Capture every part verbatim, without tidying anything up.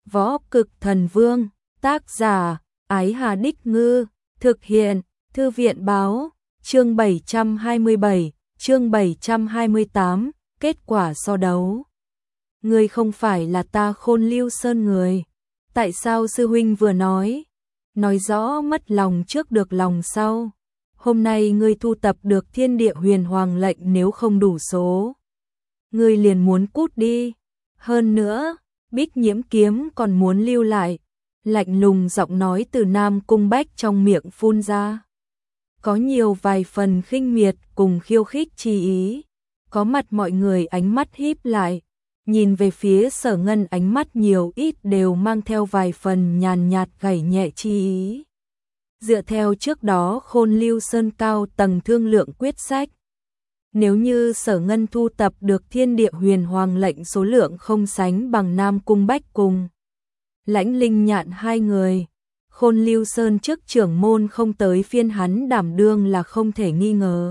Võ Cực Thần Vương, tác giả, Ái Hà Đích Ngư, thực hiện, Thư viện Báo, chương bảy trăm hai mươi bảy, chương bảy trăm hai mươi tám, kết quả so đấu. Ngươi không phải là ta Khôn Lưu Sơn người. Tại sao sư huynh vừa nói? Nói rõ mất lòng trước được lòng sau. Hôm nay ngươi thu tập được thiên địa huyền hoàng lệnh, nếu không đủ số, ngươi liền muốn cút đi. Hơn nữa, Bích Nhiễm kiếm còn muốn lưu lại. Lạnh lùng giọng nói từ Nam Cung Bách trong miệng phun ra, có nhiều vài phần khinh miệt cùng khiêu khích chi ý. Có mặt mọi người ánh mắt híp lại, nhìn về phía Sở Ngân, ánh mắt nhiều ít đều mang theo vài phần nhàn nhạt gảy nhẹ chi ý. Dựa theo trước đó Khôn Lưu Sơn cao tầng thương lượng quyết sách, nếu như Sở Ngân thu tập được thiên địa huyền hoàng lệnh số lượng không sánh bằng Nam Cung Bách cùng Lãnh Linh Nhạn hai người, Khôn Lưu Sơn trước trưởng môn không tới phiên hắn đảm đương là không thể nghi ngờ.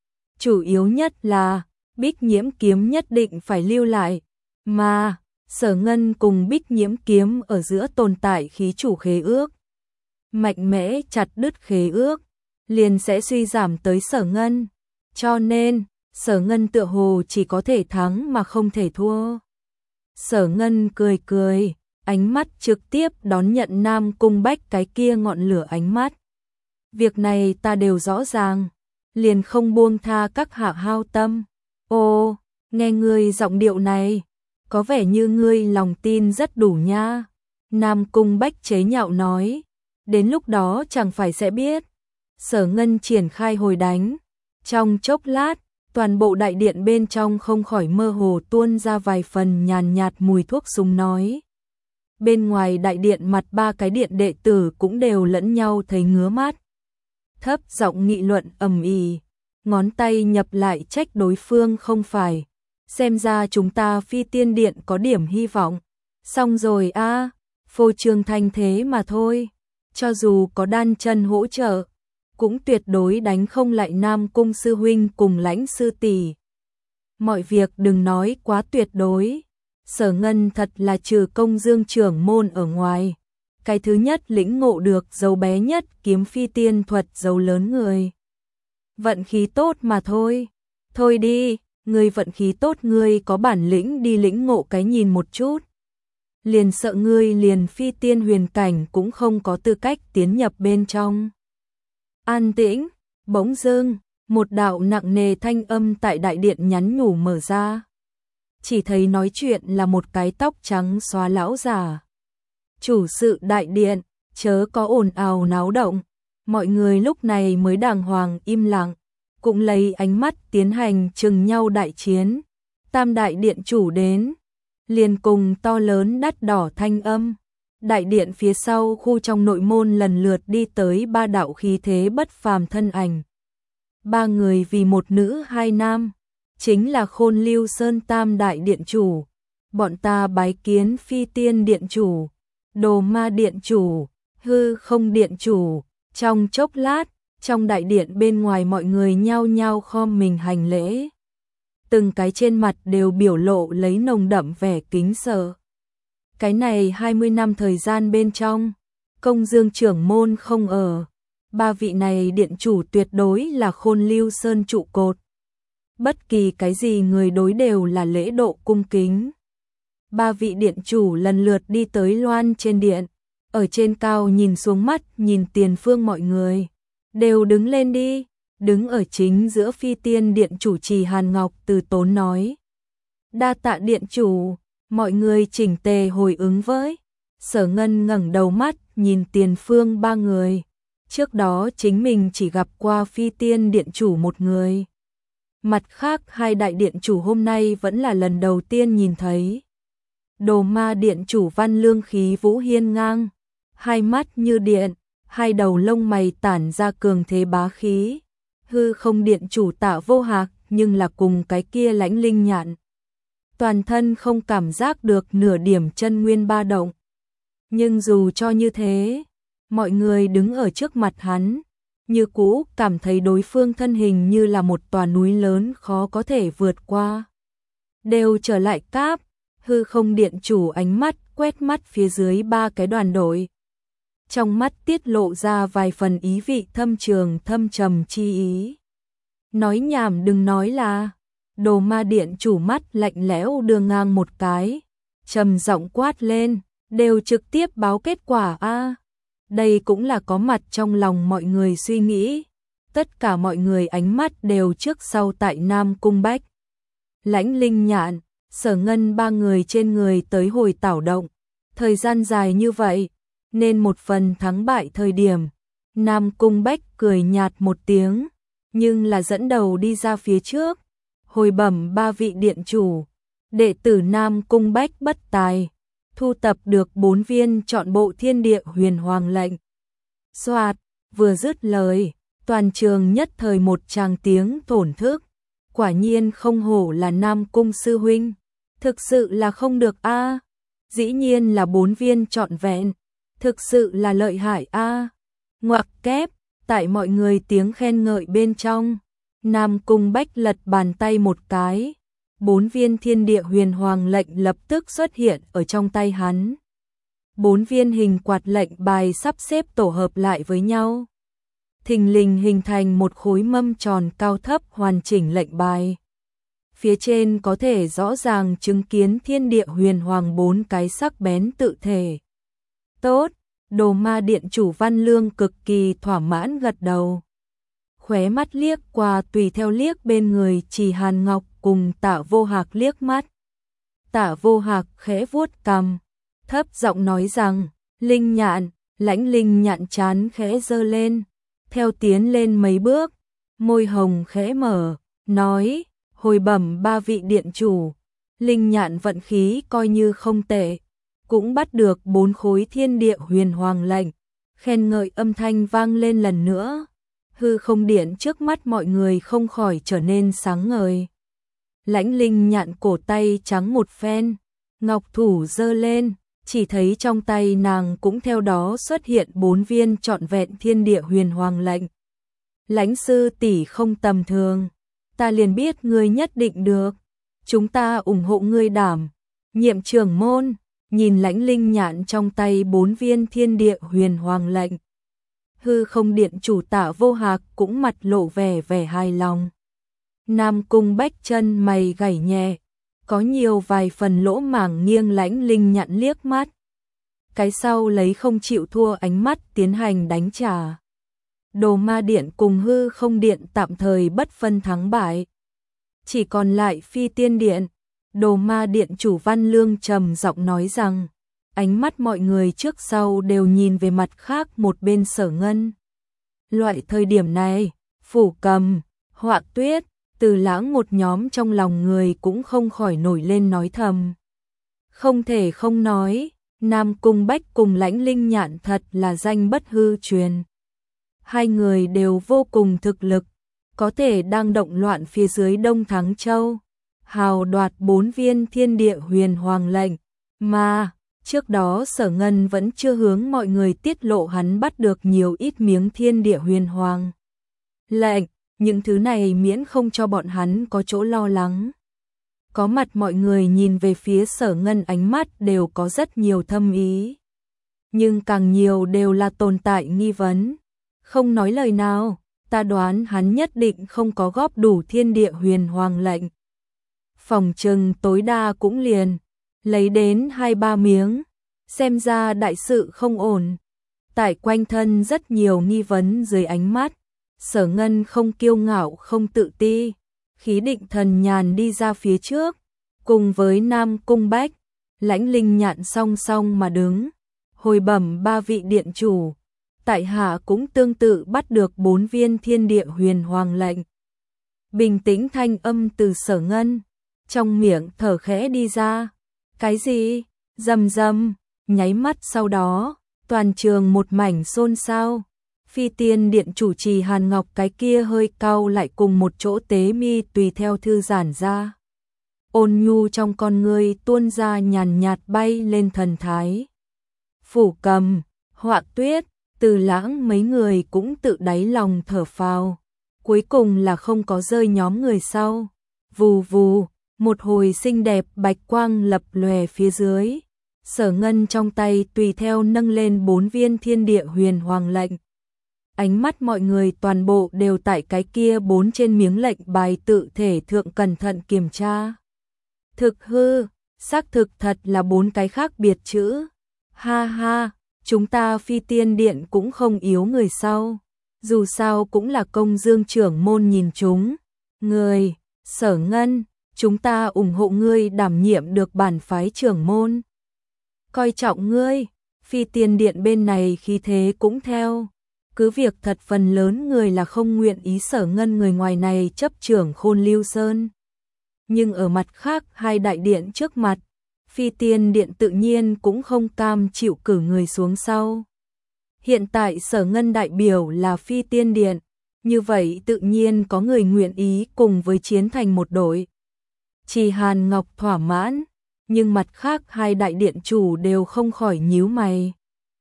Chủ yếu nhất là Bích Nhiễm kiếm nhất định phải lưu lại, mà Sở Ngân cùng Bích Nhiễm kiếm ở giữa tồn tại khí chủ khế ước. Mạnh mẽ chặt đứt khế ước, liền sẽ suy giảm tới Sở Ngân. Cho nên, Sở Ngân tựa hồ chỉ có thể thắng mà không thể thua. Sở Ngân cười cười, ánh mắt trực tiếp đón nhận Nam Cung Bách cái kia ngọn lửa ánh mắt. Việc này ta đều rõ ràng, liền không buông tha các hạ hao tâm. Ô, nghe ngươi giọng điệu này, có vẻ như ngươi lòng tin rất đủ nha. Nam Cung Bách chế nhạo nói, đến lúc đó chẳng phải sẽ biết. Sở Ngân triển khai hồi đánh. Trong chốc lát, toàn bộ đại điện bên trong không khỏi mơ hồ tuôn ra vài phần nhàn nhạt mùi thuốc súng nói. Bên ngoài đại điện mặt ba cái điện đệ tử cũng đều lẫn nhau thấy ngứa mắt. Thấp giọng nghị luận ầm ĩ, ngón tay nhập lại trách đối phương không phải. Xem ra chúng ta Phi Tiên Điện có điểm hy vọng. Xong rồi a, à, phô trương thanh thế mà thôi. Cho dù có đan chân hỗ trợ, cũng tuyệt đối đánh không lại Nam Cung sư huynh cùng Lãnh sư tỷ. Mọi việc đừng nói quá tuyệt đối. Sở Ngân thật là trừ Công Dương trưởng môn ở ngoài, cái thứ nhất lĩnh ngộ được dấu bé nhất kiếm phi tiên thuật dấu lớn người. Vận khí tốt mà thôi. Thôi đi, ngươi vận khí tốt, ngươi có bản lĩnh đi lĩnh ngộ cái nhìn một chút. Liền sợ ngươi liền phi tiên huyền cảnh cũng không có tư cách tiến nhập bên trong. An tĩnh, bỗng dưng, một đạo nặng nề thanh âm tại đại điện nhắn nhủ mở ra. Chỉ thấy nói chuyện là một cái tóc trắng xóa lão già. Chủ sự đại điện, chớ có ồn ào náo động. Mọi người lúc này mới đàng hoàng im lặng, cũng lấy ánh mắt tiến hành chừng nhau đại chiến. Tam đại điện chủ đến, liền cùng to lớn đắt đỏ thanh âm. Đại điện phía sau khu trong nội môn lần lượt đi tới ba đạo khí thế bất phàm thân ảnh. Ba người vì một nữ hai nam, chính là Khôn Lưu Sơn tam đại điện chủ. Bọn ta bái kiến Phi Tiên điện chủ, Đồ Ma điện chủ, Hư Không điện chủ. Trong chốc lát, trong đại điện bên ngoài mọi người nhao nhao khom mình hành lễ. Từng cái trên mặt đều biểu lộ lấy nồng đậm vẻ kính sợ. Cái này hai mươi năm thời gian bên trong, Công Dương trưởng môn không ở. Ba vị này điện chủ tuyệt đối là Khôn Lưu Sơn trụ cột. Bất kỳ cái gì người đối đều là lễ độ cung kính. Ba vị điện chủ lần lượt đi tới loan trên điện. Ở trên cao nhìn xuống mắt, nhìn tiền phương mọi người. Đều đứng lên đi. Đứng ở chính giữa Phi Tiên điện chủ trì Hàn Ngọc từ tốn nói. Đa tạ điện chủ. Mọi người chỉnh tề hồi ứng với. Sở Ngân ngẩng đầu mắt nhìn tiền phương ba người. Trước đó chính mình chỉ gặp qua Phi Tiên điện chủ một người. Mặt khác hai đại điện chủ hôm nay vẫn là lần đầu tiên nhìn thấy. Đồ Ma điện chủ Văn Lương khí vũ hiên ngang, hai mắt như điện, hai đầu lông mày tản ra cường thế bá khí. Hư Không điện chủ Tạ Vô Hạc, nhưng là cùng cái kia Lãnh Linh Nhạn. Toàn thân không cảm giác được nửa điểm chân nguyên ba động. Nhưng dù cho như thế, mọi người đứng ở trước mặt hắn, như cũ cảm thấy đối phương thân hình như là một tòa núi lớn khó có thể vượt qua. Đều trở lại cáp, Hư Không điện chủ ánh mắt quét mắt phía dưới ba cái đoàn đội. Trong mắt tiết lộ ra vài phần ý vị thâm trường thâm trầm chi ý. Nói nhảm đừng nói là, Đồ Ma Điện chủ mắt lạnh lẽo đưa ngang một cái, trầm giọng quát lên, đều trực tiếp báo kết quả a. Đây cũng là có mặt trong lòng mọi người suy nghĩ. Tất cả mọi người ánh mắt đều trước sau tại Nam Cung Bách. Lãnh Linh Nhạn, Sở Ngân ba người trên người tới hồi tảo động. Thời gian dài như vậy, nên một phần thắng bại thời điểm. Nam Cung Bách cười nhạt một tiếng, nhưng là dẫn đầu đi ra phía trước. Hồi bẩm ba vị điện chủ, đệ tử Nam Cung Bách bất tài, thu tập được bốn viên trọn bộ thiên địa huyền hoàng lệnh. Soạt, vừa dứt lời, toàn trường nhất thời một tràng tiếng thổn thức. Quả nhiên không hổ là Nam Cung sư huynh, thực sự là không được a. Dĩ nhiên là bốn viên trọn vẹn, thực sự là lợi hại a. Ngoặc kép, tại mọi người tiếng khen ngợi bên trong, Nam Cung Bách lật bàn tay một cái, bốn viên thiên địa huyền hoàng lệnh lập tức xuất hiện ở trong tay hắn. Bốn viên hình quạt lệnh bài sắp xếp tổ hợp lại với nhau, thình lình hình thành một khối mâm tròn cao thấp hoàn chỉnh lệnh bài. Phía trên có thể rõ ràng chứng kiến thiên địa huyền hoàng bốn cái sắc bén tự thể. Tốt, Đồ Ma Điện chủ Văn Lương cực kỳ thỏa mãn gật đầu. Khóe mắt liếc qua tùy theo liếc bên người Chỉ Hàn Ngọc cùng Tạ Vô Hạc liếc mắt. Tạ Vô Hạc khẽ vuốt cằm, thấp giọng nói rằng, Linh Nhạn, Lãnh Linh Nhạn chán khẽ giơ lên, theo tiến lên mấy bước, môi hồng khẽ mở, nói, hồi bẩm ba vị điện chủ, Linh Nhạn vận khí coi như không tệ, cũng bắt được bốn khối thiên địa huyền hoàng lệnh. Khen ngợi âm thanh vang lên lần nữa, hư không điện trước mắt mọi người không khỏi trở nên sáng ngời. Lãnh Linh Nhạn cổ tay trắng một phen, ngọc thủ giơ lên, chỉ thấy trong tay nàng cũng theo đó xuất hiện bốn viên trọn vẹn thiên địa huyền hoàng lệnh. Lãnh sư tỷ không tầm thường, ta liền biết ngươi nhất định được, chúng ta ủng hộ ngươi đảm nhiệm trưởng môn. Nhìn Lãnh Linh Nhạn trong tay bốn viên thiên địa huyền hoàng lệnh, hư không điện chủ Tạ Vô Hạc cũng mặt lộ vẻ vẻ hài lòng. Nam Cung Bách chân mày gảy nhẹ, có nhiều vài phần lỗ mảng nghiêng Lãnh Linh Nhạn liếc mắt. Cái sau lấy không chịu thua ánh mắt tiến hành đánh trả. Đồ Ma Điện cùng hư không điện tạm thời bất phân thắng bại. Chỉ còn lại Phi Tiên Điện. Đồ Ma Điện chủ Văn Lương trầm giọng nói rằng, ánh mắt mọi người trước sau đều nhìn về mặt khác một bên Sở Ngân. Loại thời điểm này, Phủ Cầm, Họa Tuyết, Từ Lãng một nhóm trong lòng người cũng không khỏi nổi lên nói thầm. Không thể không nói, Nam Cung Bách cùng Lãnh Linh Nhạn thật là danh bất hư truyền. Hai người đều vô cùng thực lực, có thể đang động loạn phía dưới Đông Thắng Châu. Hào đoạt bốn viên thiên địa huyền hoàng lệnh, mà trước đó Sở Ngân vẫn chưa hướng mọi người tiết lộ hắn bắt được nhiều ít miếng thiên địa huyền hoàng lệnh, những thứ này miễn không cho bọn hắn có chỗ lo lắng. Có mặt mọi người nhìn về phía Sở Ngân ánh mắt đều có rất nhiều thâm ý, nhưng càng nhiều đều là tồn tại nghi vấn. Không nói lời nào, ta đoán hắn nhất định không có góp đủ thiên địa huyền hoàng lệnh. Phòng trừng tối đa cũng liền lấy đến hai ba miếng, xem ra đại sự không ổn. Tại quanh thân rất nhiều nghi vấn dưới ánh mắt, Sở Ngân không kiêu ngạo không tự ti, khí định thần nhàn đi ra phía trước, cùng với Nam Cung Bách, Lãnh Linh Nhạn song song mà đứng. Hồi bẩm ba vị điện chủ, tại hạ cũng tương tự bắt được bốn viên thiên địa huyền hoàng lệnh. Bình tĩnh thanh âm từ Sở Ngân, trong miệng thở khẽ đi ra. Cái gì? Rầm rầm, nháy mắt sau đó, toàn trường một mảnh xôn xao. Phi Tiên Điện chủ Trì Hàn Ngọc cái kia hơi cau lại cùng một chỗ tế mi tùy theo thư giãn ra. Ôn nhu trong con ngươi tuôn ra nhàn nhạt bay lên thần thái. Phủ Cầm, Họa Tuyết, Từ Lãng mấy người cũng tự đáy lòng thở phào. Cuối cùng là không có rơi nhóm người sau. Vù vù, một hồi xinh đẹp bạch quang lập lòe phía dưới. Sở Ngân trong tay tùy theo nâng lên bốn viên thiên địa huyền hoàng lệnh. Ánh mắt mọi người toàn bộ đều tại cái kia bốn trên miếng lệnh bài tự thể thượng cẩn thận kiểm tra. Thực hư, xác thực thật là bốn cái khác biệt chữ. Ha ha, chúng ta Phi Tiên Điện cũng không yếu người sau. Dù sao cũng là công dương trưởng môn nhìn chúng. Người, Sở Ngân, chúng ta ủng hộ ngươi đảm nhiệm được bản phái trưởng môn. Coi trọng ngươi, Phi Tiên Điện bên này khí thế cũng theo. Cứ việc thật phần lớn người là không nguyện ý Sở Ngân người ngoài này chấp trưởng Khôn Lưu Sơn. Nhưng ở mặt khác hai đại điện trước mặt, Phi Tiên Điện tự nhiên cũng không cam chịu cử người xuống sau. Hiện tại Sở Ngân đại biểu là Phi Tiên Điện, như vậy tự nhiên có người nguyện ý cùng với chiến thành một đội. Chỉ Hàn Ngọc thỏa mãn, nhưng mặt khác hai đại điện chủ đều không khỏi nhíu mày.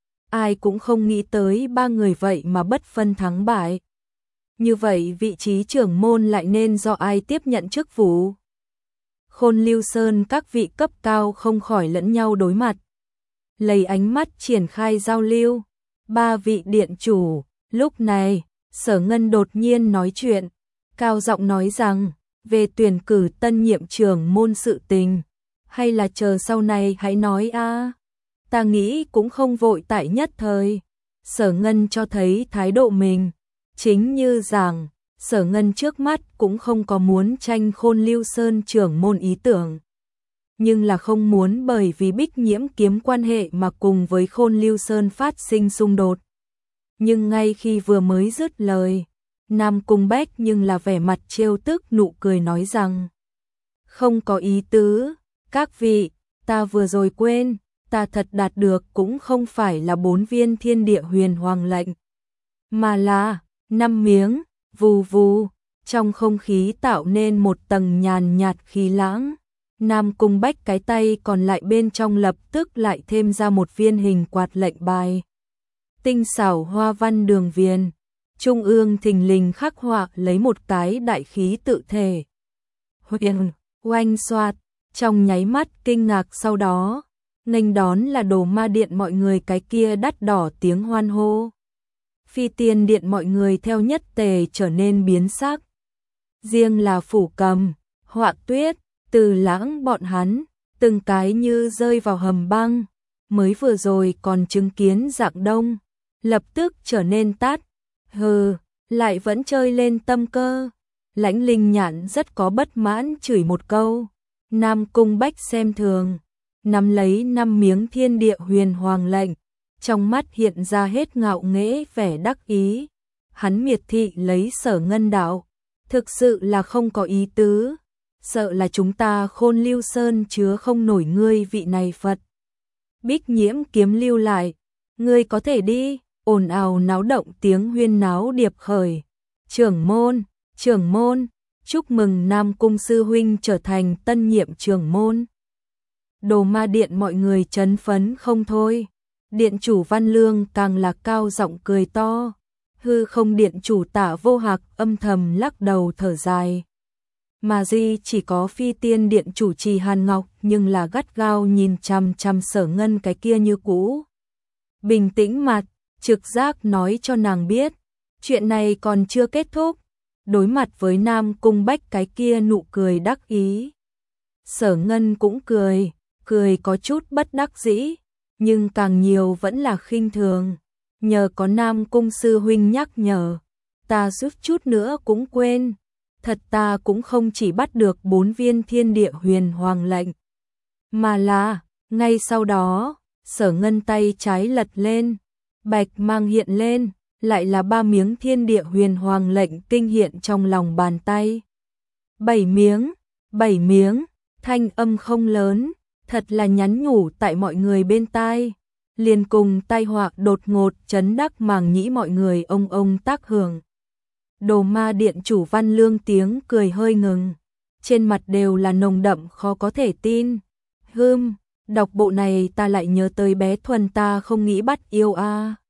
Ai cũng không nghĩ tới ba người vậy mà bất phân thắng bại. Như vậy vị trí trưởng môn lại nên do ai tiếp nhận chức vụ? Khôn Lưu Sơn các vị cấp cao không khỏi lẫn nhau đối mặt. Lấy ánh mắt triển khai giao lưu. Ba vị điện chủ, lúc này, Sở Ngân đột nhiên nói chuyện, cao giọng nói rằng, về tuyển cử tân nhiệm trưởng môn sự tình, hay là chờ sau này hãy nói a. Ta nghĩ cũng không vội tại nhất thời. Sở Ngân cho thấy thái độ mình, chính như rằng, Sở Ngân trước mắt cũng không có muốn tranh Khôn Lưu Sơn trưởng môn ý tưởng. Nhưng là không muốn bởi vì Bích Nhiễm kiếm quan hệ mà cùng với Khôn Lưu Sơn phát sinh xung đột. Nhưng ngay khi vừa mới dứt lời, Nam Cung Bách nhưng là vẻ mặt trêu tức nụ cười nói rằng, không có ý tứ, các vị, ta vừa rồi quên, ta thật đạt được cũng không phải là bốn viên thiên địa huyền hoàng lệnh, mà là năm miếng. Vù vù, trong không khí tạo nên một tầng nhàn nhạt khí lãng. Nam Cung Bách cái tay còn lại bên trong lập tức lại thêm ra một viên hình quạt lệnh bài. Tinh xảo hoa văn đường viền, trung ương thình lình khắc họa lấy một cái đại khí tự thể. Huyền, oanh xoạt, trong nháy mắt kinh ngạc sau đó, nghênh đón là Đồ Ma Điện mọi người cái kia đắt đỏ tiếng hoan hô. Phi Tiên Điện mọi người theo nhất tề trở nên biến sắc. Riêng là Phủ Cầm, Họa Tuyết, Từ Lãng bọn hắn, từng cái như rơi vào hầm băng, mới vừa rồi còn chứng kiến Dạng Đông, lập tức trở nên tát. Hừ, lại vẫn chơi lên tâm cơ. Lãnh Linh Nhạn rất có bất mãn chửi một câu. Nam Cung Bách xem thường, nắm lấy năm miếng thiên địa huyền hoàng lệnh, trong mắt hiện ra hết ngạo nghễ vẻ đắc ý. Hắn miệt thị lấy Sở Ngân đạo, thực sự là không có ý tứ, sợ là chúng ta Khôn Lưu Sơn chứa không nổi ngươi vị này Phật. Bích Nhiễm kiếm lưu lại, ngươi có thể đi. Ồn ào náo động tiếng huyên náo điệp khởi. Trưởng môn, trưởng môn, chúc mừng Nam Cung sư huynh trở thành tân nhiệm trưởng môn. Đồ Ma Điện mọi người chấn phấn không thôi. Điện chủ Văn Lương càng là cao giọng cười to. Hư không điện chủ Tạ Vô Hạc âm thầm lắc đầu thở dài. Mà Di chỉ có Phi Tiên Điện chủ Trì Hàn Ngọc nhưng là gắt gao nhìn chằm chằm Sở Ngân cái kia như cũ. Bình tĩnh mặt, trực giác nói cho nàng biết, chuyện này còn chưa kết thúc. Đối mặt với Nam Cung Bách cái kia nụ cười đắc ý, Sở Ngân cũng cười, cười có chút bất đắc dĩ, nhưng càng nhiều vẫn là khinh thường. Nhờ có Nam Cung sư huynh nhắc nhở, ta suýt chút nữa cũng quên. Thật ta cũng không chỉ bắt được bốn viên thiên địa huyền hoàng lệnh, mà là, ngay sau đó, Sở Ngân tay trái lật lên, bạch mang hiện lên, lại là ba miếng thiên địa huyền hoàng lệnh kinh hiện trong lòng bàn tay. Bảy miếng, bảy miếng, thanh âm không lớn, thật là nhắn nhủ tại mọi người bên tai, liền cùng tai họa đột ngột chấn đắc màng nhĩ mọi người ông ông tác hưởng. Đồ Ma Điện chủ Văn Lương tiếng cười hơi ngừng, trên mặt đều là nồng đậm khó có thể tin. Hừm, đọc bộ này ta lại nhớ tới bé Thuần ta không nghĩ bắt yêu a. À.